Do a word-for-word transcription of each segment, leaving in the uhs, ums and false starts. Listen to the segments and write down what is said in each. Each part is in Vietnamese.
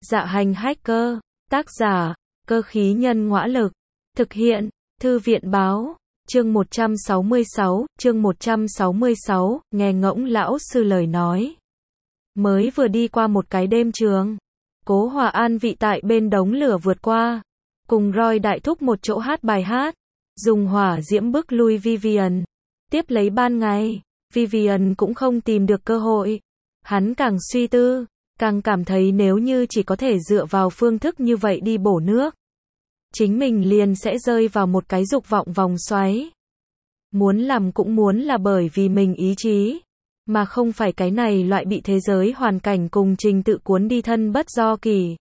Dạ hành hacker, tác giả, cơ khí nhân ngõa lực, thực hiện, thư viện báo, chương một trăm sáu mươi sáu, chương một trăm sáu mươi sáu, nghe ngỗng lão sư lời nói. Mới vừa đi qua một cái đêm trường, Cố Hòa an vị tại bên đống lửa vượt qua, cùng Roy đại thúc một chỗ hát bài hát, dùng hỏa diễm bức lui Vivian. Tiếp lấy ban ngày, Vivian cũng không tìm được cơ hội. Hắn càng suy tư, càng cảm thấy nếu như chỉ có thể dựa vào phương thức như vậy đi bổ nước, chính mình liền sẽ rơi vào một cái dục vọng vòng xoáy. Muốn làm cũng muốn là bởi vì mình ý chí, mà không phải cái này loại bị thế giới hoàn cảnh cùng trình tự cuốn đi thân bất do kỳ.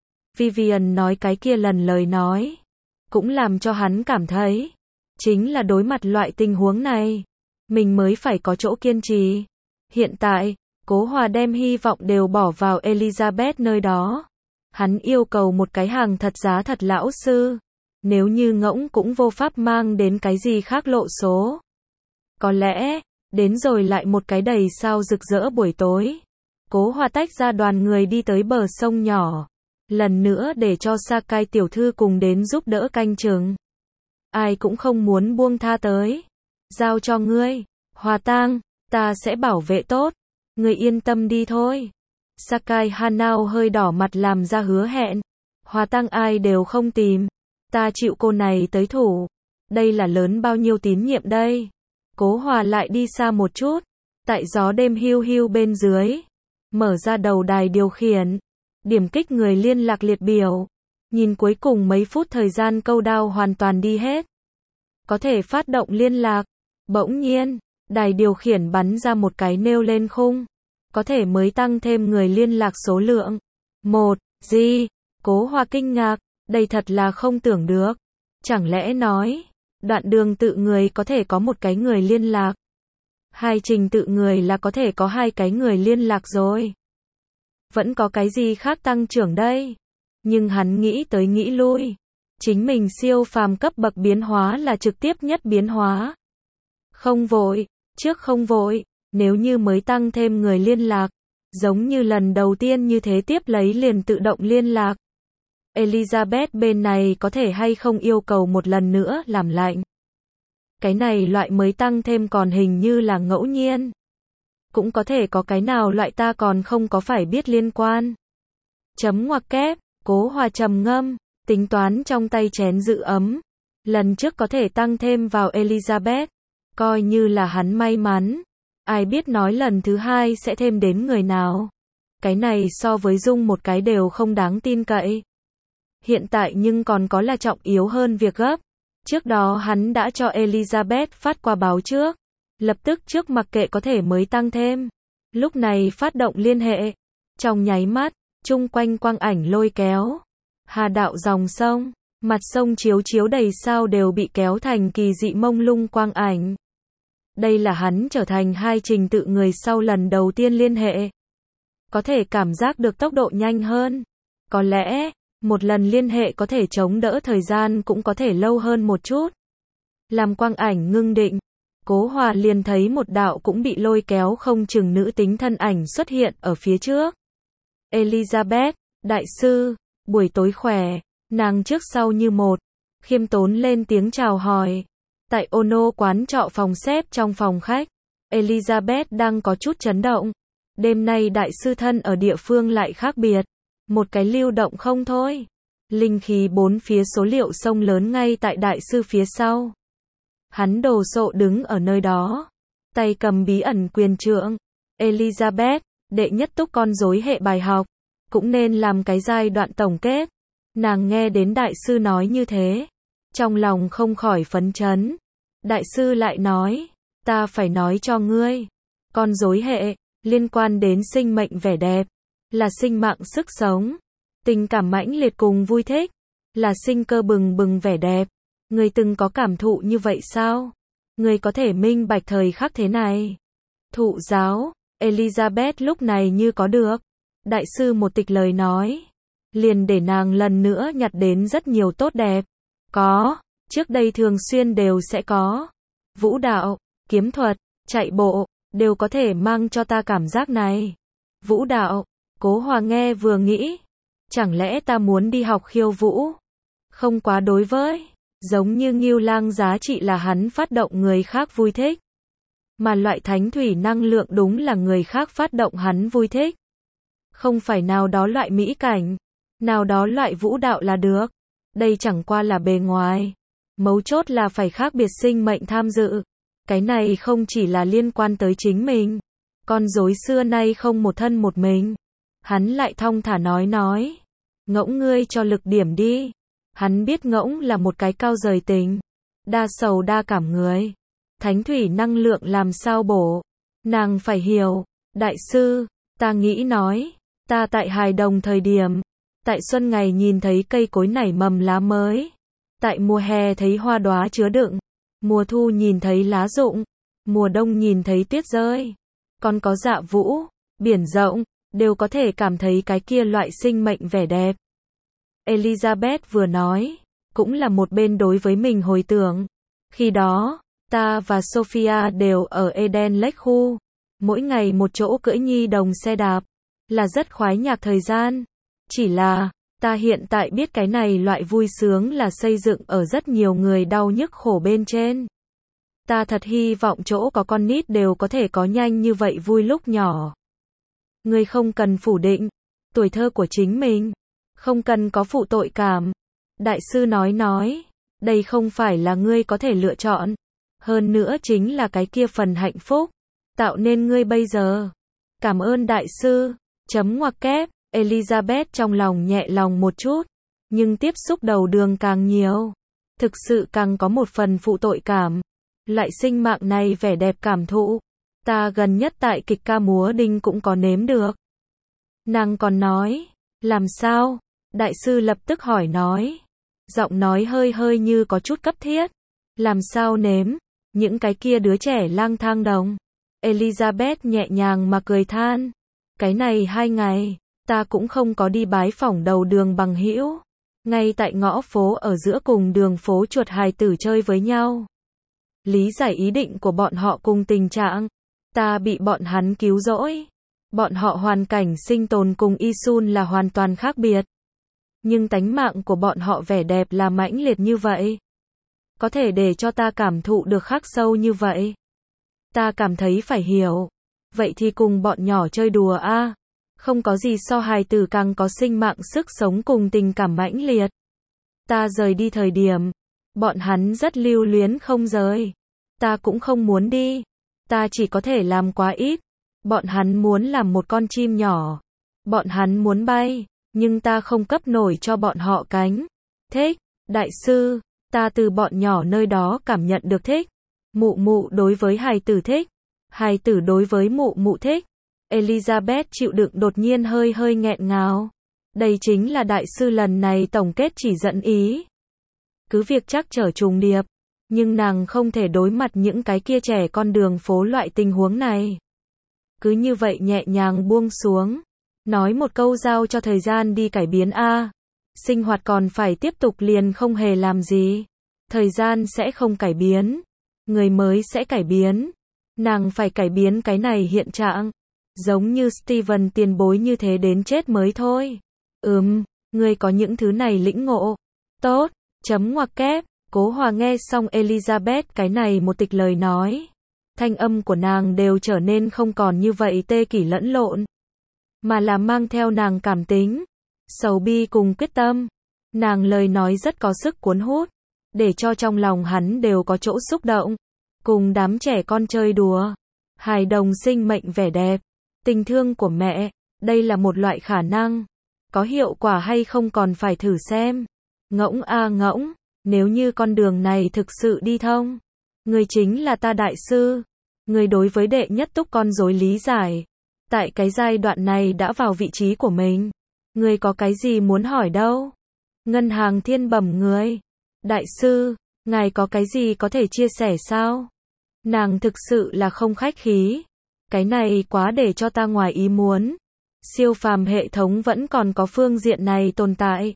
Vivian nói cái kia lần lời nói, cũng làm cho hắn cảm thấy, chính là đối mặt loại tình huống này, mình mới phải có chỗ kiên trì. Hiện tại, Cố Hòa đem hy vọng đều bỏ vào Elizabeth nơi đó. Hắn yêu cầu một cái hàng thật giá thật lão sư. Nếu như ngỗng cũng vô pháp mang đến cái gì khác lộ số. Có lẽ, đến rồi lại một cái đầy sao rực rỡ buổi tối. Cố Hòa tách ra đoàn người đi tới bờ sông nhỏ. Lần nữa để cho Sakai tiểu thư cùng đến giúp đỡ canh chừng. Ai cũng không muốn buông tha tới. Giao cho ngươi, Hòa Tang, ta sẽ bảo vệ tốt. Ngươi yên tâm đi thôi. Sakai Hanao hơi đỏ mặt làm ra hứa hẹn. Hòa Tang ai đều không tìm. Ta chịu cô này tới thủ. Đây là lớn bao nhiêu tín nhiệm đây. Cố Hòa lại đi xa một chút. Tại gió đêm hiu hiu bên dưới. Mở ra đầu đài điều khiển. Điểm kích người liên lạc liệt biểu. Nhìn cuối cùng mấy phút thời gian câu đao hoàn toàn đi hết. Có thể phát động liên lạc. Bỗng nhiên, đài điều khiển bắn ra một cái nêu lên khung. Có thể mới tăng thêm người liên lạc số lượng. Một, gì? Cố Hòa kinh ngạc, đây thật là không tưởng được. Chẳng lẽ nói, đoạn đường tự người có thể có một cái người liên lạc. Hai trình tự người là có thể có hai cái người liên lạc rồi. Vẫn có cái gì khác tăng trưởng đây? Nhưng hắn nghĩ tới nghĩ lui. Chính mình siêu phàm cấp bậc biến hóa là trực tiếp nhất biến hóa. Không vội, trước không vội, nếu như mới tăng thêm người liên lạc, giống như lần đầu tiên như thế tiếp lấy liền tự động liên lạc. Elizabeth bên này có thể hay không yêu cầu một lần nữa làm lạnh. Cái này loại mới tăng thêm còn hình như là ngẫu nhiên. Cũng có thể có cái nào loại ta còn không có phải biết liên quan. Chấm ngoặc kép, Cố Hòa trầm ngâm, tính toán trong tay chén giữ ấm. Lần trước có thể tăng thêm vào Elizabeth, coi như là hắn may mắn. Ai biết nói lần thứ hai sẽ thêm đến người nào. Cái này so với Dung một cái đều không đáng tin cậy. Hiện tại nhưng còn có là trọng yếu hơn việc gấp. Trước đó hắn đã cho Elizabeth phát qua báo trước. Lập tức trước mặc kệ có thể mới tăng thêm. Lúc này phát động liên hệ. Trong nháy mắt, chung quanh quang ảnh lôi kéo. Hà đạo dòng sông, mặt sông chiếu chiếu đầy sao đều bị kéo thành kỳ dị mông lung quang ảnh. Đây là hắn trở thành hai trình tự người sau lần đầu tiên liên hệ. Có thể cảm giác được tốc độ nhanh hơn. Có lẽ, một lần liên hệ có thể chống đỡ thời gian cũng có thể lâu hơn một chút. Làm quang ảnh ngưng định, Cố Hòa liền thấy một đạo cũng bị lôi kéo không chừng nữ tính thân ảnh xuất hiện ở phía trước. Elizabeth, đại sư, buổi tối khỏe, nàng trước sau như một, khiêm tốn lên tiếng chào hỏi. Tại Ono quán trọ phòng xếp trong phòng khách, Elizabeth đang có chút chấn động. Đêm nay đại sư thân ở địa phương lại khác biệt. Một cái lưu động không thôi. Linh khí bốn phía số liệu sông lớn ngay tại đại sư phía sau. Hắn đồ sộ đứng ở nơi đó. Tay cầm bí ẩn quyền trượng. Elizabeth, đệ nhất túc con rối hệ bài học. Cũng nên làm cái giai đoạn tổng kết. Nàng nghe đến đại sư nói như thế. Trong lòng không khỏi phấn chấn. Đại sư lại nói, ta phải nói cho ngươi. Con rối hệ, liên quan đến sinh mệnh vẻ đẹp. Là sinh mạng sức sống. Tình cảm mãnh liệt cùng vui thích. Là sinh cơ bừng bừng vẻ đẹp. Ngươi từng có cảm thụ như vậy sao? Ngươi có thể minh bạch thời khắc thế này. Thụ giáo, Elizabeth lúc này như có được. Đại sư một tịch lời nói. Liền để nàng lần nữa nhặt đến rất nhiều tốt đẹp. Có, trước đây thường xuyên đều sẽ có. Vũ đạo, kiếm thuật, chạy bộ, đều có thể mang cho ta cảm giác này. Vũ đạo, Cố Hòa nghe vừa nghĩ. Chẳng lẽ ta muốn đi học khiêu vũ? Không quá đối với. Giống như Ngưu Lang giá trị là hắn phát động người khác vui thích. Mà loại thánh thủy năng lượng đúng là người khác phát động hắn vui thích. Không phải nào đó loại mỹ cảnh, nào đó loại vũ đạo là được. Đây chẳng qua là bề ngoài. Mấu chốt là phải khác biệt sinh mệnh tham dự. Cái này không chỉ là liên quan tới chính mình. Con rối xưa nay không một thân một mình. Hắn lại thong thả nói nói. Ngỗng ngươi cho lực điểm đi. Hắn biết Ngỗng là một cái cao rời tình. Đa sầu đa cảm người. Thánh thủy năng lượng làm sao bổ. Nàng phải hiểu. Đại sư, ta nghĩ nói. Ta tại hài đồng thời điểm. Tại xuân ngày nhìn thấy cây cối nảy mầm lá mới. Tại mùa hè thấy hoa đóa chứa đựng. Mùa thu nhìn thấy lá rụng. Mùa đông nhìn thấy tuyết rơi. Còn có dạ vũ, biển rộng, đều có thể cảm thấy cái kia loại sinh mệnh vẻ đẹp. Elizabeth vừa nói, cũng là một bên đối với mình hồi tưởng. Khi đó, ta và Sophia đều ở Eden Lake khu. Mỗi ngày một chỗ cưỡi nhi đồng xe đạp. Là rất khoái nhạc thời gian. Chỉ là, ta hiện tại biết cái này loại vui sướng là xây dựng ở rất nhiều người đau nhức khổ bên trên. Ta thật hy vọng chỗ có con nít đều có thể có nhanh như vậy vui lúc nhỏ. Ngươi không cần phủ định tuổi thơ của chính mình, không cần có phụ tội cảm. Đại sư nói nói, đây không phải là ngươi có thể lựa chọn. Hơn nữa chính là cái kia phần hạnh phúc, tạo nên ngươi bây giờ. Cảm ơn đại sư. Chấm ngoặc kép, Elizabeth trong lòng nhẹ lòng một chút, nhưng tiếp xúc đầu đường càng nhiều. Thực sự càng có một phần phụ tội cảm. Loại sinh mạng này vẻ đẹp cảm thụ. Ta gần nhất tại kịch ca múa đinh cũng có nếm được. Nàng còn nói, làm sao? Đại sư lập tức hỏi nói. Giọng nói hơi hơi như có chút cấp thiết. Làm sao nếm? Những cái kia đứa trẻ lang thang đồng. Elizabeth nhẹ nhàng mà cười than. Cái này hai ngày, ta cũng không có đi bái phỏng đầu đường bằng hữu. Ngay tại ngõ phố ở giữa cùng đường phố chuột hài tử chơi với nhau. Lý giải ý định của bọn họ cùng tình trạng. Ta bị bọn hắn cứu rỗi. Bọn họ hoàn cảnh sinh tồn cùng Isun là hoàn toàn khác biệt. Nhưng tánh mạng của bọn họ vẻ đẹp là mãnh liệt như vậy. Có thể để cho ta cảm thụ được khắc sâu như vậy. Ta cảm thấy phải hiểu. Vậy thì cùng bọn nhỏ chơi đùa a. À. Không có gì so hài tử càng có sinh mạng sức sống cùng tình cảm mãnh liệt. Ta rời đi thời điểm. Bọn hắn rất lưu luyến không rời. Ta cũng không muốn đi. Ta chỉ có thể làm quá ít. Bọn hắn muốn làm một con chim nhỏ. Bọn hắn muốn bay. Nhưng ta không cấp nổi cho bọn họ cánh. Thích, đại sư. Ta từ bọn nhỏ nơi đó cảm nhận được thích. Mụ mụ đối với hài tử thích. Hài tử đối với mụ mụ thích. Elizabeth chịu đựng đột nhiên hơi hơi nghẹn ngào. Đây chính là đại sư lần này tổng kết chỉ dẫn ý. Cứ việc chắc trở trùng điệp. Nhưng nàng không thể đối mặt những cái kia trẻ con đường phố loại tình huống này. Cứ như vậy nhẹ nhàng buông xuống. Nói một câu giao cho thời gian đi cải biến a. Sinh hoạt còn phải tiếp tục liền không hề làm gì. Thời gian sẽ không cải biến. Người mới sẽ cải biến. Nàng phải cải biến cái này hiện trạng. Giống như Steven tiền bối như thế đến chết mới thôi. Ừm, ngươi có những thứ này lĩnh ngộ. Tốt, chấm ngoặc kép. Cố Hòa nghe xong Elizabeth cái này một tịch lời nói. Thanh âm của nàng đều trở nên không còn như vậy tê kỷ lẫn lộn. Mà là mang theo nàng cảm tính. Sầu bi cùng quyết tâm. Nàng lời nói rất có sức cuốn hút. Để cho trong lòng hắn đều có chỗ xúc động. Cùng đám trẻ con chơi đùa. Hài đồng sinh mệnh vẻ đẹp. Tình thương của mẹ. Đây là một loại khả năng. Có hiệu quả hay không còn phải thử xem. Ngỗng a ngỗng. Nếu như con đường này thực sự đi thông. Người chính là ta đại sư. Người đối với đệ nhất túc con rối lý giải. Tại cái giai đoạn này đã vào vị trí của mình. Người có cái gì muốn hỏi đâu? Ngân hàng thiên bẩm người. Đại sư, ngài có cái gì có thể chia sẻ sao? Nàng thực sự là không khách khí. Cái này quá để cho ta ngoài ý muốn. Siêu phàm hệ thống vẫn còn có phương diện này tồn tại.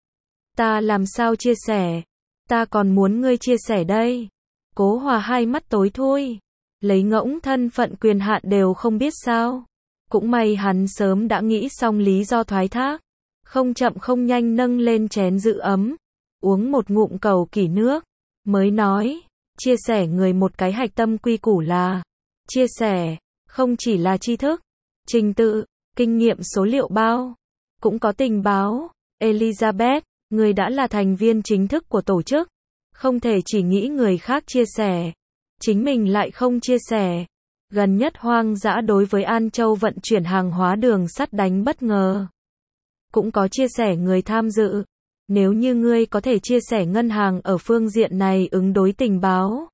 Ta làm sao chia sẻ? Ta còn muốn ngươi chia sẻ đây. Cố Hòa hai mắt tối thui. Lấy ngỗng thân phận quyền hạn đều không biết sao. Cũng may hắn sớm đã nghĩ xong lý do thoái thác. Không chậm không nhanh nâng lên chén giữ ấm, uống một ngụm cầu kỳ nước, mới nói, chia sẻ người một cái hạch tâm quy củ là, chia sẻ, không chỉ là tri thức, trình tự, kinh nghiệm số liệu bao, cũng có tình báo. Elizabeth, người đã là thành viên chính thức của tổ chức, không thể chỉ nghĩ người khác chia sẻ, chính mình lại không chia sẻ. Gần nhất Hoang Dã đối với An Châu vận chuyển hàng hóa đường sắt đánh bất ngờ. Cũng có chia sẻ người tham dự. Nếu như ngươi có thể chia sẻ ngân hàng ở phương diện này ứng đối tình báo,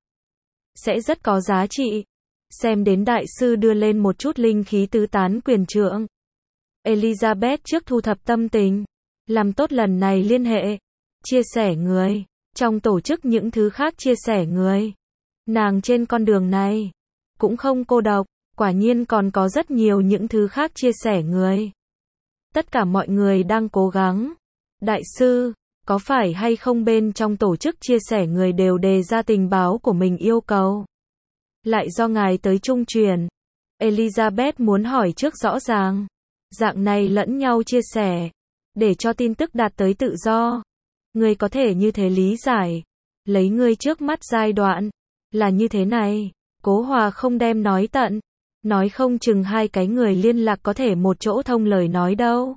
sẽ rất có giá trị. Xem đến đại sư đưa lên một chút linh khí tứ tán quyền trượng. Elizabeth trước thu thập tâm tình, làm tốt lần này liên hệ, chia sẻ người, trong tổ chức những thứ khác chia sẻ người. Nàng trên con đường này, cũng không cô độc, quả nhiên còn có rất nhiều những thứ khác chia sẻ người. Tất cả mọi người đang cố gắng. Đại sư, có phải hay không bên trong tổ chức chia sẻ người đều đề ra tình báo của mình yêu cầu? Lại do ngài tới trung truyền. Elizabeth muốn hỏi trước rõ ràng. Dạng này lẫn nhau chia sẻ, để cho tin tức đạt tới tự do. Ngươi có thể như thế lý giải. Lấy ngươi trước mắt giai đoạn, là như thế này. Cố Hòa không đem nói tận. Nói không chừng hai cái người liên lạc có thể một chỗ thông lời nói đâu.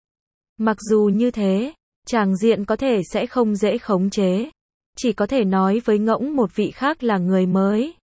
Mặc dù như thế, tràng diện có thể sẽ không dễ khống chế. Chỉ có thể nói với ngỗng một vị khác là người mới.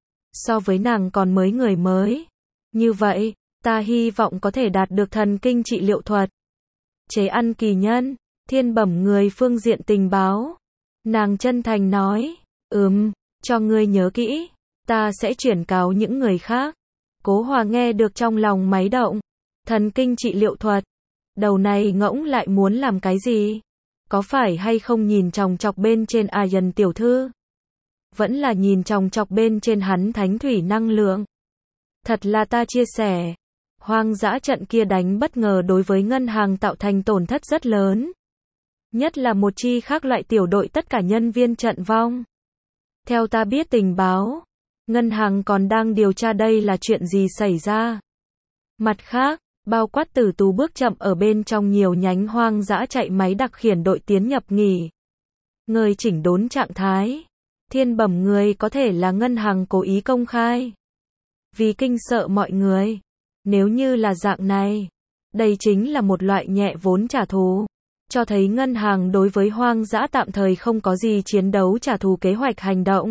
So với nàng còn mới người mới. Như vậy, ta hy vọng có thể đạt được thần kinh trị liệu thuật. Chế ăn kỳ nhân, thiên bẩm người phương diện tình báo. Nàng chân thành nói, ừm, cho ngươi nhớ kỹ, ta sẽ chuyển cáo những người khác. Cố Hòa nghe được trong lòng máy động. Thần kinh trị liệu thuật. Đầu này ngỗng lại muốn làm cái gì? Có phải hay không nhìn chòng chọc bên trên Ayan tiểu thư? Vẫn là nhìn chòng chọc bên trên hắn thánh thủy năng lượng. Thật là ta chia sẻ. Hoang dã trận kia đánh bất ngờ đối với ngân hàng tạo thành tổn thất rất lớn. Nhất là một chi khác loại tiểu đội tất cả nhân viên trận vong. Theo ta biết tình báo, ngân hàng còn đang điều tra đây là chuyện gì xảy ra. Mặt khác, bao quát tử tù bước chậm ở bên trong nhiều nhánh hoang dã chạy máy đặc khiển đội tiến nhập nghỉ ngơi chỉnh đốn trạng thái. Thiên bẩm người có thể là ngân hàng cố ý công khai. Vì kinh sợ mọi người. Nếu như là dạng này, đây chính là một loại nhẹ vốn trả thù. Cho thấy ngân hàng đối với hoang dã tạm thời không có gì chiến đấu trả thù kế hoạch hành động.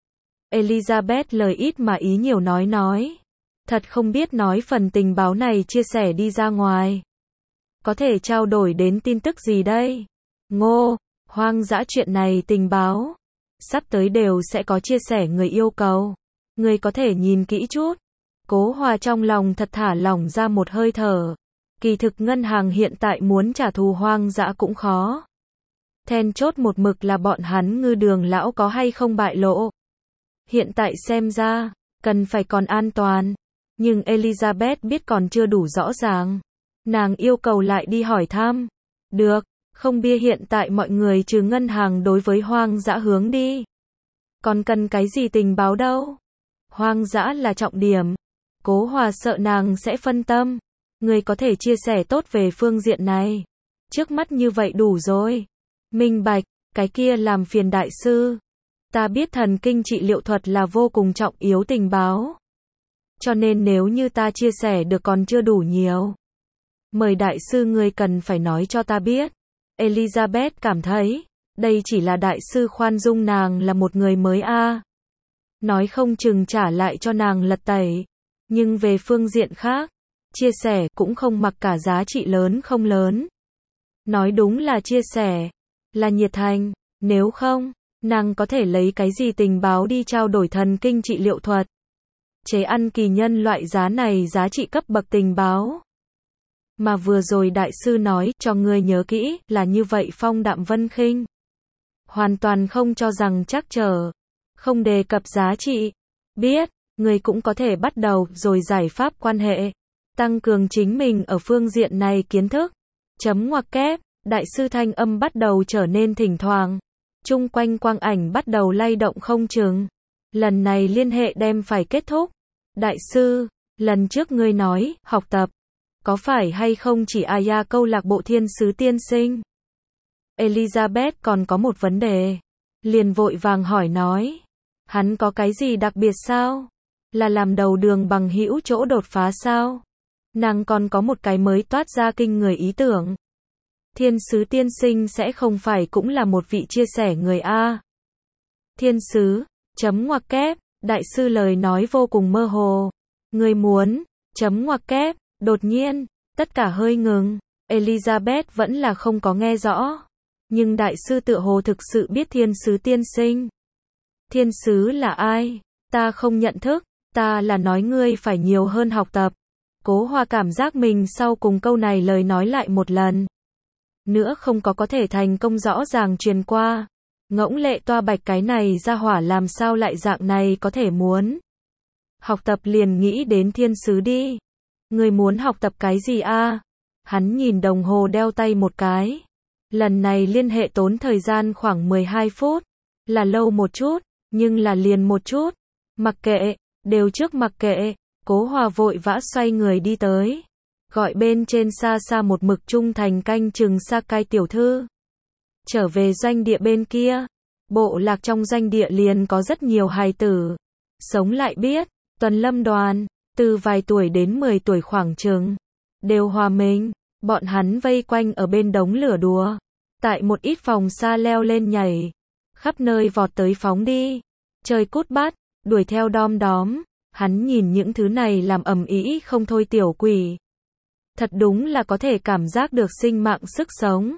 Elizabeth lời ít mà ý nhiều nói nói. Thật không biết nói phần tình báo này chia sẻ đi ra ngoài. Có thể trao đổi đến tin tức gì đây? Ngô, hoang dã chuyện này tình báo. Sắp tới đều sẽ có chia sẻ người yêu cầu. Người có thể nhìn kỹ chút. Cố Hòa trong lòng thật thả lỏng ra một hơi thở. Kỳ thực ngân hàng hiện tại muốn trả thù hoang dã cũng khó. Then chốt một mực là bọn hắn Ngư Đường lão có hay không bại lộ. Hiện tại xem ra, cần phải còn an toàn. Nhưng Elizabeth biết còn chưa đủ rõ ràng. Nàng yêu cầu lại đi hỏi thăm. Được, không bia hiện tại mọi người trừ ngân hàng đối với hoang dã hướng đi. Còn cần cái gì tình báo đâu. Hoang dã là trọng điểm. Cố Hòa sợ nàng sẽ phân tâm. Người có thể chia sẻ tốt về phương diện này. Trước mắt như vậy đủ rồi. Minh bạch, cái kia làm phiền đại sư. Ta biết thần kinh trị liệu thuật là vô cùng trọng yếu tình báo. Cho nên nếu như ta chia sẻ được còn chưa đủ nhiều. Mời đại sư ngươi cần phải nói cho ta biết. Elizabeth cảm thấy, đây chỉ là đại sư khoan dung nàng là một người mới a. À. Nói không chừng trả lại cho nàng lật tẩy. Nhưng về phương diện khác, chia sẻ cũng không mặc cả giá trị lớn không lớn. Nói đúng là chia sẻ, là nhiệt thành, nếu không, nàng có thể lấy cái gì tình báo đi trao đổi thần kinh trị liệu thuật. Chế ăn kỳ nhân loại giá này giá trị cấp bậc tình báo. Mà vừa rồi đại sư nói cho ngươi nhớ kỹ là như vậy Phong Đạm Vân khinh. Hoàn toàn không cho rằng chắc trở. Không đề cập giá trị. Biết, ngươi cũng có thể bắt đầu rồi giải pháp quan hệ. Tăng cường chính mình ở phương diện này kiến thức. Chấm ngoặc kép, đại sư thanh âm bắt đầu trở nên thỉnh thoảng. Chung quanh quang ảnh bắt đầu lay động không chừng. Lần này liên hệ đem phải kết thúc. Đại sư, lần trước ngươi nói, học tập. Có phải hay không chỉ Aya câu lạc bộ thiên sứ tiên sinh? Elizabeth còn có một vấn đề. Liền vội vàng hỏi nói. Hắn có cái gì đặc biệt sao? Là làm đầu đường bằng hữu chỗ đột phá sao? Nàng còn có một cái mới toát ra kinh người ý tưởng. Thiên sứ tiên sinh sẽ không phải cũng là một vị chia sẻ người A. Thiên sứ, chấm ngoặc kép, đại sư lời nói vô cùng mơ hồ. Người muốn, chấm ngoặc kép, đột nhiên, tất cả hơi ngừng. Elizabeth vẫn là không có nghe rõ. Nhưng đại sư tựa hồ thực sự biết thiên sứ tiên sinh. Thiên sứ là ai? Ta không nhận thức, ta là nói ngươi phải nhiều hơn học tập. Cố Hoa cảm giác mình sau cùng câu này lời nói lại một lần. Nữa không có có thể thành công rõ ràng truyền qua. Ngỗng lệ toa bạch cái này ra hỏa làm sao lại dạng này có thể muốn. Học tập liền nghĩ đến thiên sứ đi. Người muốn học tập cái gì a? Hắn nhìn đồng hồ đeo tay một cái. Lần này liên hệ tốn thời gian khoảng mười hai phút. Là lâu một chút, nhưng là liền một chút. Mặc kệ, đều trước mặc kệ. Cố Hòa vội vã xoay người đi tới. Gọi bên trên xa xa một mực trung thành canh chừng Sakai tiểu thư. Trở về doanh địa bên kia. Bộ lạc trong doanh địa liền có rất nhiều hài tử. Sống lại biết, Tuần Lâm đoàn, từ vài tuổi đến mười tuổi khoảng chừng. Đều hòa mình, bọn hắn vây quanh ở bên đống lửa đùa. Tại một ít phòng xa leo lên nhảy. Khắp nơi vọt tới phóng đi. Chơi cút bắt, đuổi theo đom đóm. Hắn nhìn những thứ này làm ầm ĩ không thôi tiểu quỷ. Thật đúng là có thể cảm giác được sinh mạng sức sống.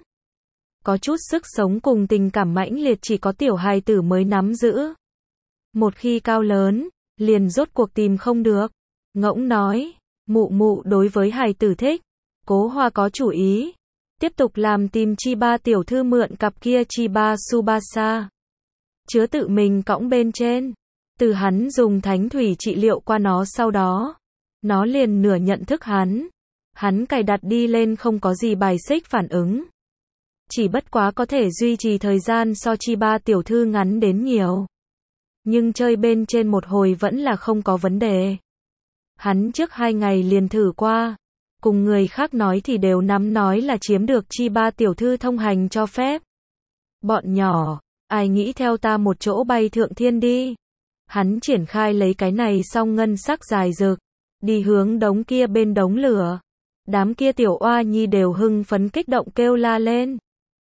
Có chút sức sống cùng tình cảm mãnh liệt chỉ có tiểu hài tử mới nắm giữ. Một khi cao lớn, liền rốt cuộc tìm không được. Ngỗng nói, mụ mụ đối với hài tử thích. Cố Hoa có chủ ý. Tiếp tục làm tìm Chiba tiểu thư mượn cặp kia Chiba Tsubasa. Chứa tự mình cõng bên trên. Từ hắn dùng thánh thủy trị liệu qua nó sau đó. Nó liền nửa nhận thức hắn. Hắn cài đặt đi lên không có gì bài xích phản ứng. Chỉ bất quá có thể duy trì thời gian so Chiba tiểu thư ngắn đến nhiều. Nhưng chơi bên trên một hồi vẫn là không có vấn đề. Hắn trước hai ngày liền thử qua. Cùng người khác nói thì đều nắm nói là chiếm được Chiba tiểu thư thông hành cho phép. Bọn nhỏ, ai nghĩ theo ta một chỗ bay thượng thiên đi. Hắn triển khai lấy cái này xong ngân sắc dài rực. Đi hướng đống kia bên đống lửa. Đám kia tiểu oa nhi đều hưng phấn kích động kêu la lên.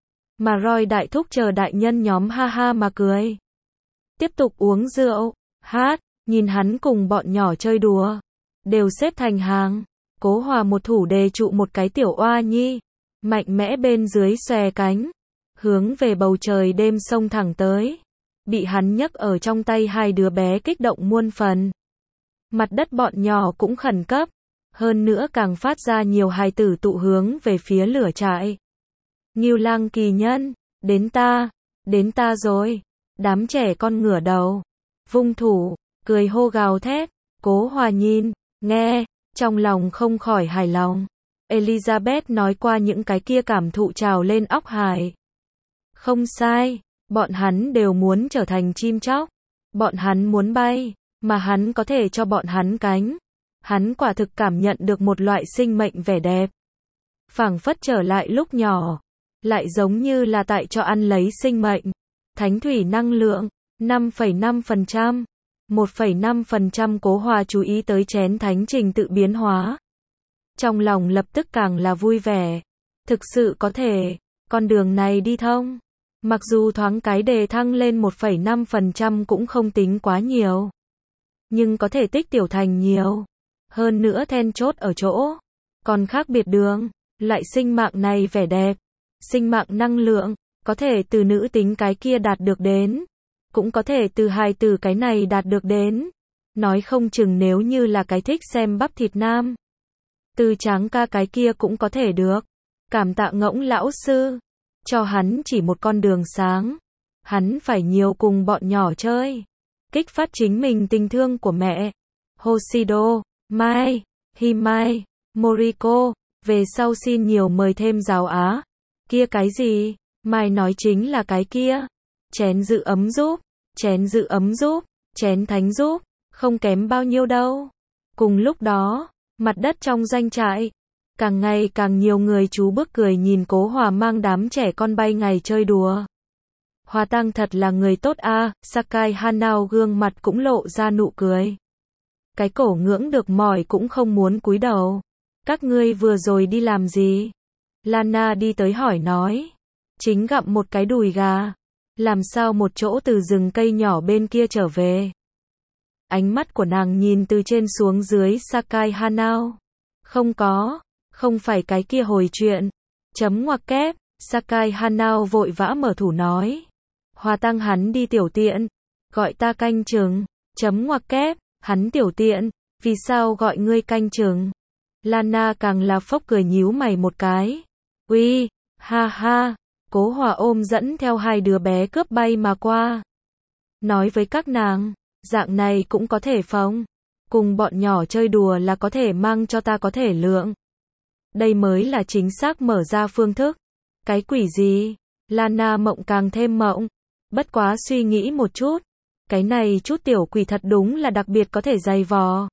Mà Roy đại thúc chờ đại nhân nhóm ha ha mà cười. Tiếp tục uống rượu, hát, nhìn hắn cùng bọn nhỏ chơi đùa. Đều xếp thành hàng. Cố Hòa một thủ đề trụ một cái tiểu oa nhi. Mạnh mẽ bên dưới xòe cánh. Hướng về bầu trời đêm sông thẳng tới. Bị hắn nhấc ở trong tay hai đứa bé kích động muôn phần. Mặt đất bọn nhỏ cũng khẩn cấp. Hơn nữa càng phát ra nhiều hài tử tụ hướng về phía lửa trại. Ngưu Lang kỳ nhân, đến ta, đến ta rồi. Đám trẻ con ngửa đầu, vung thủ, cười hô gào thét. Cố Hòa nhìn, nghe, trong lòng không khỏi hài lòng. Elizabeth nói qua những cái kia cảm thụ trào lên óc hải. Không sai, bọn hắn đều muốn trở thành chim chóc. Bọn hắn muốn bay, mà hắn có thể cho bọn hắn cánh. Hắn quả thực cảm nhận được một loại sinh mệnh vẻ đẹp. Phảng phất trở lại lúc nhỏ. Lại giống như là tại cho ăn lấy sinh mệnh. Thánh thủy năng lượng, năm phẩy năm phần trăm. một phẩy năm phần trăm Cố Hòa chú ý tới chén thánh trình tự biến hóa. Trong lòng lập tức càng là vui vẻ. Thực sự có thể, con đường này đi thông. Mặc dù thoáng cái đề thăng lên một phẩy năm phần trăm cũng không tính quá nhiều. Nhưng có thể tích tiểu thành nhiều. Hơn nữa then chốt ở chỗ. Còn khác biệt đường, lại sinh mạng này vẻ đẹp. Sinh mạng năng lượng, có thể từ nữ tính cái kia đạt được đến. Cũng có thể từ hài tử cái này đạt được đến. Nói không chừng nếu như là cái thích xem bắp thịt nam. Từ Tráng ca cái kia cũng có thể được. Cảm tạ Ngỗng lão sư. Cho hắn chỉ một con đường sáng. Hắn phải nhiều cùng bọn nhỏ chơi. Kích phát chính mình tình thương của mẹ. Hoshido, Mai, Himai, Moriko. Về sau xin nhiều mời thêm giáo á. Kia cái gì? Mai nói chính là cái kia. Chén giữ ấm giúp. Chén giữ ấm giúp. Chén thánh giúp. Không kém bao nhiêu đâu. Cùng lúc đó, mặt đất trong doanh trại. Càng ngày càng nhiều người chú bước cười nhìn Cố Hòa mang đám trẻ con bay ngày chơi đùa. Hòa Tăng thật là người tốt a, Sakai Hanao gương mặt cũng lộ ra nụ cười. Cái cổ ngưỡng được mỏi cũng không muốn cúi đầu. Các ngươi vừa rồi đi làm gì? Lana đi tới hỏi nói. Chính gặm một cái đùi gà. Làm sao một chỗ từ rừng cây nhỏ bên kia trở về? Ánh mắt của nàng nhìn từ trên xuống dưới Sakai Hanao. Không có, không phải cái kia hồi chuyện. Chấm ngoặc kép, Sakai Hanao vội vã mở thủ nói. Hòa Tăng hắn đi tiểu tiện, gọi ta canh chừng. Chấm ngoặc kép, hắn tiểu tiện, vì sao gọi ngươi canh chừng? Lana càng là phốc cười nhíu mày một cái. Uy, ha ha, Cố Hòa ôm dẫn theo hai đứa bé cướp bay mà qua. Nói với các nàng, dạng này cũng có thể phóng. Cùng bọn nhỏ chơi đùa là có thể mang cho ta có thể lượng. Đây mới là chính xác mở ra phương thức. Cái quỷ gì? Lana mộng càng thêm mộng. Bất quá suy nghĩ một chút. Cái này chút tiểu quỷ thật đúng là đặc biệt có thể dày vò.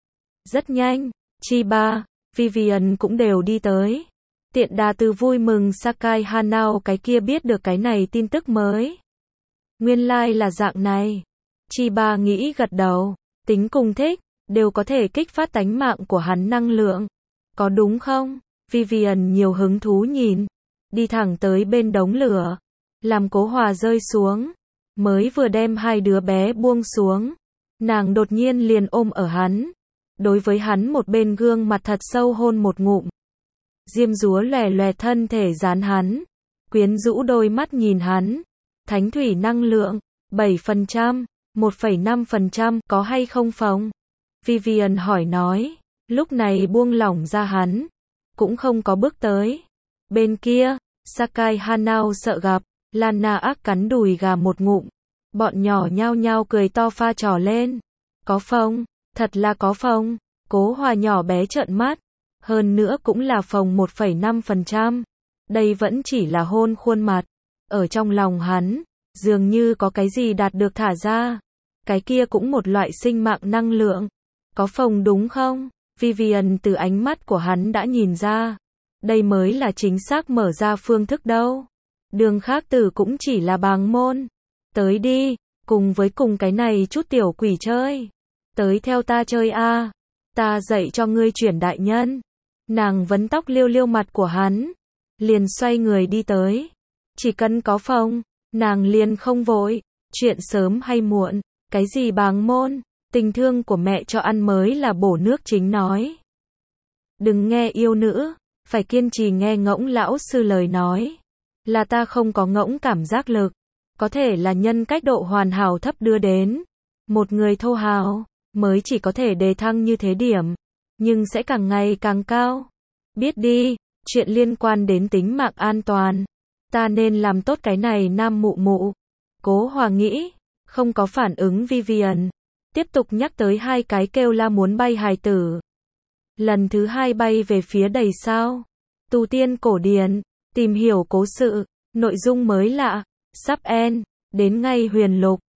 Rất nhanh, Chiba, Vivian cũng đều đi tới. Tiện đà từ vui mừng Sakai Hanao cái kia biết được cái này tin tức mới. Nguyên lai like là dạng này. Chiba nghĩ gật đầu, tính cùng thích, đều có thể kích phát tánh mạng của hắn năng lượng. Có đúng không? Vivian nhiều hứng thú nhìn. Đi thẳng tới bên đống lửa. Làm Cố Hòa rơi xuống. Mới vừa đem hai đứa bé buông xuống. Nàng đột nhiên liền ôm ở hắn. Đối với hắn một bên gương mặt thật sâu hôn một ngụm. Diêm dúa lòe lòe thân thể dán hắn. Quyến rũ đôi mắt nhìn hắn. Thánh thủy năng lượng, bảy phần trăm, một phẩy năm phần trăm, có hay không phóng? Vivian hỏi nói. Lúc này buông lỏng ra hắn. Cũng không có bước tới. Bên kia, Sakai Hanao sợ gặp. Lana ác cắn đùi gà một ngụm. Bọn nhỏ nhao nhao cười to pha trò lên. Có phông, thật là có phông. Cố Hòa nhỏ bé trợn mắt. Hơn nữa cũng là phông một phẩy năm phần trăm. Đây vẫn chỉ là hôn khuôn mặt. Ở trong lòng hắn, dường như có cái gì đạt được thả ra. Cái kia cũng một loại sinh mạng năng lượng. Có phông đúng không? Vivian từ ánh mắt của hắn đã nhìn ra. Đây mới là chính xác mở ra phương thức đâu. Đường khác tử cũng chỉ là bàng môn. Tới đi, cùng với cùng cái này chút tiểu quỷ chơi. Tới theo ta chơi a, ta dạy cho ngươi chuyển đại nhân. Nàng vấn tóc liêu liêu mặt của hắn. Liền xoay người đi tới. Chỉ cần có phông, nàng liền không vội. Chuyện sớm hay muộn, cái gì bàng môn, tình thương của mẹ cho ăn mới là bổ nước chính nói. Đừng nghe yêu nữ, phải kiên trì nghe ngỗng lão sư lời nói. Là ta không có ngỗng cảm giác lực. Có thể là nhân cách độ hoàn hảo thấp đưa đến. Một người thô hào, mới chỉ có thể đề thăng như thế điểm. Nhưng sẽ càng ngày càng cao. Biết đi, chuyện liên quan đến tính mạng an toàn. Ta nên làm tốt cái này nam mụ mụ. Cố Hòa nghĩ, không có phản ứng Vivian. Tiếp tục nhắc tới hai cái kêu la muốn bay hài tử. Lần thứ hai bay về phía đầy sao. Tu tiên cổ điển, tìm hiểu cố sự, nội dung mới lạ, sắp end, đến ngay huyền lục.